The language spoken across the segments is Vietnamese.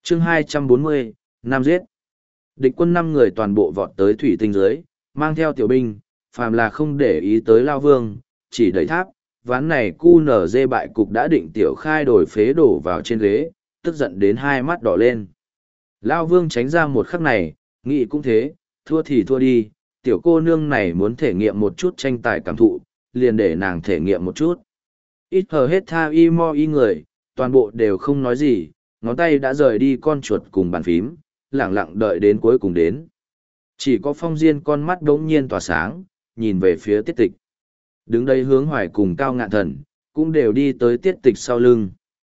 chương 240, Nam giết. Địch quân 5 người toàn bộ vọt tới thủy tinh dưới, mang theo tiểu binh, phàm là không để ý tới Lao Vương, chỉ đẩy tháp. Ván này QNZ bại cục đã định Tiểu Khai đổi phế đổ vào trên ghế, tức giận đến hai mắt đỏ lên. Lao Vương tránh ra một khắc này, nghĩ cũng thế, thua thì thua đi, tiểu cô nương này muốn thể nghiệm một chút tranh tài cảm thụ, liền để nàng thể nghiệm một chút. Ít hờ hết tha y mo y người, toàn bộ đều không nói gì, ngón tay đã rời đi con chuột cùng bàn phím, lẳng lặng đợi đến cuối cùng đến. Chỉ có Phong Diên con mắt đống nhiên tỏa sáng, nhìn về phía Tiết Tịch. Đứng đây Hướng Hoài cùng Cao Ngạn Thần, cũng đều đi tới Tiết Tịch sau lưng.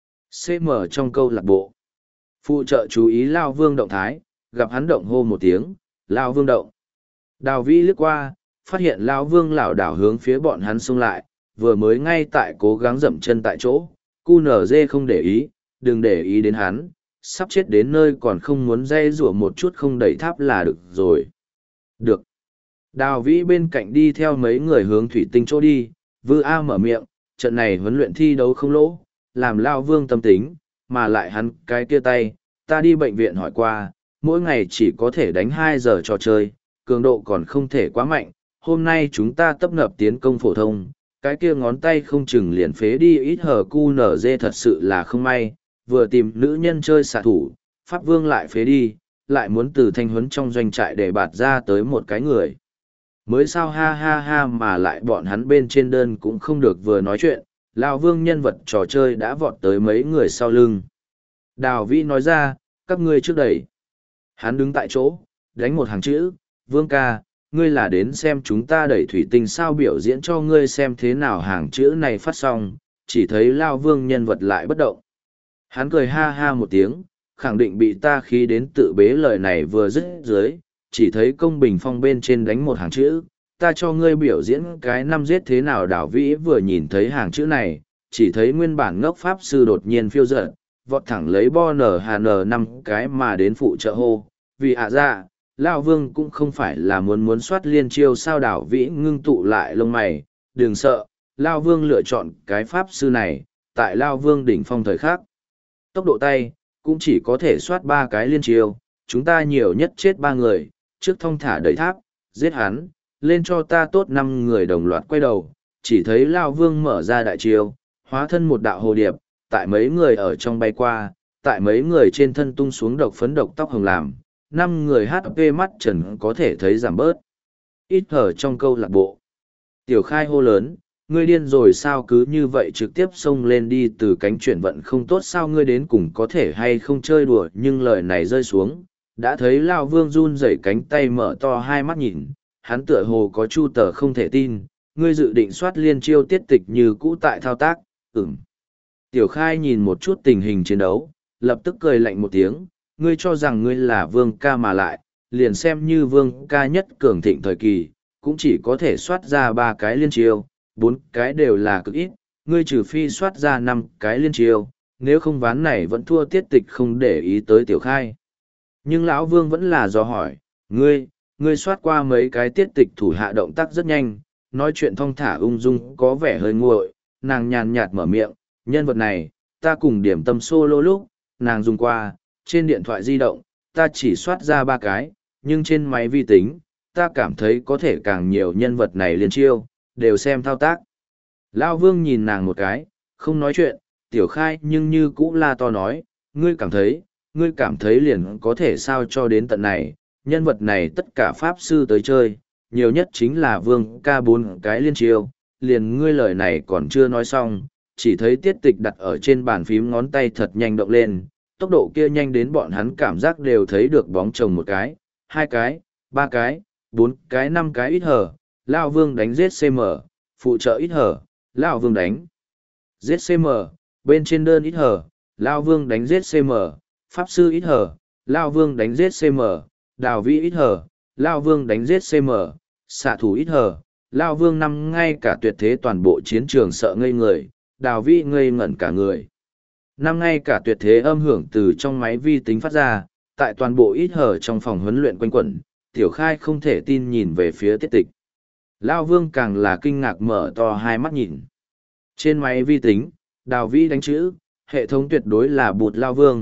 CM trong câu lạc bộ. Phụ trợ chú ý Lao Vương động thái, gặp hắn động hô một tiếng, Lao Vương động. Đào Vĩ liếc qua, phát hiện Lao Vương lảo đảo hướng phía bọn hắn xông lại, vừa mới ngay tại cố gắng dậm chân tại chỗ, QNZ không để ý, đừng để ý đến hắn, sắp chết đến nơi còn không muốn dây rủa một chút không đẩy tháp là được rồi. Được. Đào Vĩ bên cạnh đi theo mấy người hướng thủy tinh chỗ đi, Vư A mở miệng, trận này huấn luyện thi đấu không lỗ, làm Lao Vương tâm tính, mà lại hắn cái kia tay, ta đi bệnh viện hỏi qua, mỗi ngày chỉ có thể đánh 2 giờ trò chơi, cường độ còn không thể quá mạnh, hôm nay chúng ta tấp nập tiến công phổ thông, cái kia ngón tay không chừng liền phế đi ít hờ QNZ thật sự là không may, vừa tìm nữ nhân chơi xạ thủ, Pháp Vương lại phế đi, lại muốn từ thanh huấn trong doanh trại để bạt ra tới một cái người. Mới sao ha ha ha mà lại bọn hắn bên trên đơn cũng không được vừa nói chuyện, Lao Vương nhân vật trò chơi đã vọt tới mấy người sau lưng. Đào Vĩ nói ra, các ngươi trước đẩy. Hắn đứng tại chỗ, đánh một hàng chữ, Vương ca, ngươi là đến xem chúng ta đẩy thủy tinh sao biểu diễn cho ngươi xem thế nào hàng chữ này phát xong, chỉ thấy Lao Vương nhân vật lại bất động. Hắn cười ha ha một tiếng, khẳng định bị ta khí đến tự bế lời này vừa dứt dưới, chỉ thấy công bình phong bên trên đánh một hàng chữ, ta cho ngươi biểu diễn cái năm giết thế nào. Đào Vĩ vừa nhìn thấy hàng chữ này, chỉ thấy nguyên bản ngốc pháp sư đột nhiên phiêu dật, vọt thẳng lấy bo nở hà nở 5 cái mà đến phụ trợ hô, vì ra, Lao Vương cũng không phải là muốn soát liên chiêu sao. Đào Vĩ ngưng tụ lại lông mày, đừng sợ, Lao Vương lựa chọn cái pháp sư này, tại Lao Vương đỉnh phong thời khắc. Tốc độ tay, cũng chỉ có thể soát 3 cái liên chiêu, chúng ta nhiều nhất chết 3 người, trước thông thả đẩy tháp, giết hắn, lên cho ta tốt 5 người đồng loạt quay đầu, chỉ thấy Lao Vương mở ra đại chiêu, hóa thân một đạo hồ điệp, tại mấy người ở trong bay qua, tại mấy người trên thân tung xuống độc phấn độc tóc hồng làm, 5 người HP mắt trần có thể thấy giảm bớt. Ít hở trong câu lạc bộ. Tiểu Khai hô lớn, ngươi điên rồi sao cứ như vậy trực tiếp xông lên đi từ cánh chuyển vận không tốt sao ngươi đến cùng có thể hay không chơi đùa nhưng lời này rơi xuống. Đã thấy Lao Vương run rẩy cánh tay mở to hai mắt nhìn, hắn tựa hồ có chu tờ không thể tin, ngươi dự định soát liên chiêu Tiết Tịch như cũ tại thao tác, Tiểu Khai nhìn một chút tình hình chiến đấu, lập tức cười lạnh một tiếng, ngươi cho rằng ngươi là Vương ca mà lại, liền xem như Vương ca nhất cường thịnh thời kỳ, cũng chỉ có thể soát ra 3 cái liên chiêu, 4 cái đều là cực ít, ngươi trừ phi soát ra 5 cái liên chiêu, nếu không ván này vẫn thua Tiết Tịch không để ý tới Tiểu Khai. Nhưng lão Vương vẫn là do hỏi, ngươi soát qua mấy cái Tiết Tịch thủ hạ động tác rất nhanh, nói chuyện thong thả ung dung có vẻ hơi nguội, nàng nhàn nhạt mở miệng, nhân vật này, ta cùng điểm tâm solo lúc, nàng dùng qua, trên điện thoại di động, ta chỉ soát ra 3 cái, nhưng trên máy vi tính, ta cảm thấy có thể càng nhiều nhân vật này liên chiêu, đều xem thao tác. Lão Vương nhìn nàng một cái, không nói chuyện, Tiểu Khai nhưng như cũ la to nói, ngươi cảm thấy liền có thể sao cho đến tận này, nhân vật này tất cả pháp sư tới chơi, nhiều nhất chính là Vương ca 4 cái liên chiêu, liền ngươi lời này còn chưa nói xong, chỉ thấy Tiết Tịch đặt ở trên bàn phím ngón tay thật nhanh động lên, tốc độ kia nhanh đến bọn hắn cảm giác đều thấy được bóng chồng 1 cái, 2 cái, 3 cái, 4 cái 5 cái ít hở, Lao Vương đánh giết CM, phụ trợ ít hở, Lao Vương đánh giết CM, bên trên đơn ít hở, Lao Vương đánh giết CM, pháp sư ít hở, Lao Vương đánh giết CM, Đào Vĩ ít hở, Lao Vương đánh giết CM, xạ thủ ít hở, Lao Vương năm ngay cả tuyệt thế toàn bộ chiến trường sợ ngây người, Đào Vĩ ngây ngẩn cả người. Năm ngay cả tuyệt thế âm hưởng từ trong máy vi tính phát ra, tại toàn bộ ít hở trong phòng huấn luyện quanh quẩn, Tiểu Khai không thể tin nhìn về phía Tiết Tịch. Lao Vương càng là kinh ngạc mở to hai mắt nhìn. Trên máy vi tính, Đào Vĩ đánh chữ, hệ thống tuyệt đối là bụt Lao Vương,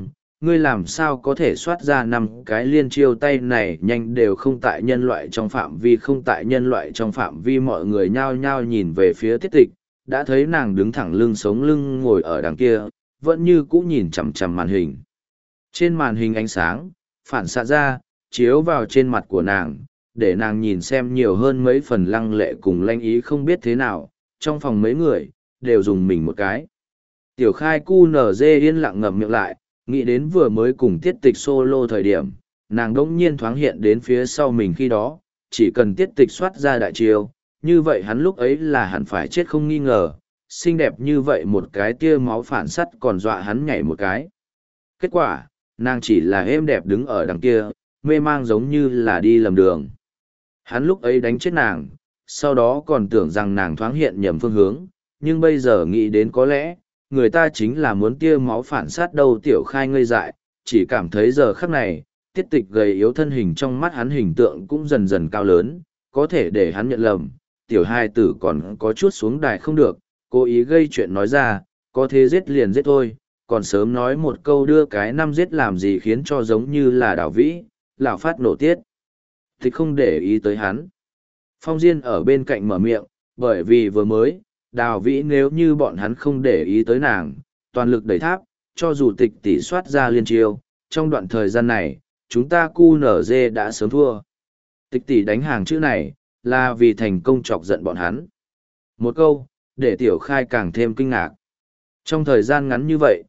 ngươi làm sao có thể soát ra 5 cái liên chiêu tay này nhanh đều không tại nhân loại trong phạm vi không tại nhân loại trong phạm vi mọi người nhao nhao nhìn về phía tiết tịch, đã thấy nàng đứng thẳng lưng sống lưng ngồi ở đằng kia, vẫn như cũ nhìn chằm chằm màn hình. Trên màn hình ánh sáng, phản xạ ra, chiếu vào trên mặt của nàng, để nàng nhìn xem nhiều hơn mấy phần lăng lệ cùng lanh ý không biết thế nào, trong phòng mấy người, đều dùng mình một cái. Tiểu khai cu nở dê yên lặng ngậm miệng lại, nghĩ đến vừa mới cùng tiết tịch solo thời điểm, nàng đỗng nhiên thoáng hiện đến phía sau mình khi đó, chỉ cần tiết tịch soát ra đại chiêu, như vậy hắn lúc ấy là hẳn phải chết không nghi ngờ, xinh đẹp như vậy một cái tia máu phản sắt còn dọa hắn nhảy một cái. Kết quả, nàng chỉ là êm đẹp đứng ở đằng kia, mê mang giống như là đi lầm đường. Hắn lúc ấy đánh chết nàng, sau đó còn tưởng rằng nàng thoáng hiện nhầm phương hướng, nhưng bây giờ nghĩ đến có lẽ, người ta chính là muốn tia máu phản sát đâu. Tiểu khai ngây dại, chỉ cảm thấy giờ khắc này, tiết tịch gầy yếu thân hình trong mắt hắn hình tượng cũng dần dần cao lớn, có thể để hắn nhận lầm, tiểu hai tử còn có chút xuống đài không được, cố ý gây chuyện nói ra, có thế giết liền giết thôi, còn sớm nói một câu đưa cái năm giết làm gì khiến cho giống như là đảo vĩ, lão phát nổ tiết. Thì không để ý tới hắn. Phong Diên ở bên cạnh mở miệng, bởi vì vừa mới, đào vĩ nếu như bọn hắn không để ý tới nàng, toàn lực đẩy tháp, cho dù tịch tỷ soát ra liên chiêu, trong đoạn thời gian này, chúng ta QNZ đã sớm thua. Tịch tỷ đánh hàng chữ này, là vì thành công chọc giận bọn hắn. Một câu, để tiểu khai càng thêm kinh ngạc. Trong thời gian ngắn như vậy,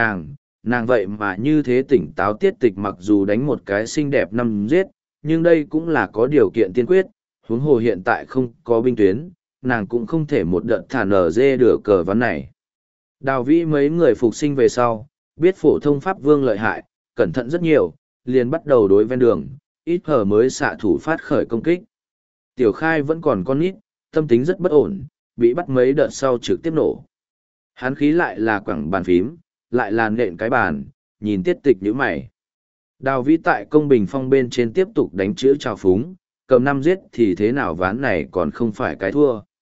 nàng vậy mà như thế tỉnh táo tiết tịch mặc dù đánh một cái xinh đẹp năm giết, nhưng đây cũng là có điều kiện tiên quyết, huống hồ hiện tại không có binh tuyến, nàng cũng không thể một đợt thả nở dê đửa cờ ván này. Đào vĩ mấy người phục sinh về sau, biết phổ thông pháp vương lợi hại, cẩn thận rất nhiều, liền bắt đầu đối ven đường, ít hở mới xạ thủ phát khởi công kích. Tiểu khai vẫn còn con nít, tâm tính rất bất ổn, bị bắt mấy đợt sau trực tiếp nổ. Hắn khí lại là quẳng bàn phím, lại là nện cái bàn, nhìn tiết tịch như mày. Đào vĩ tại công bình phong bên trên tiếp tục đánh chữ trào phúng, cầm năm giết thì thế nào ván này còn không phải cái thua.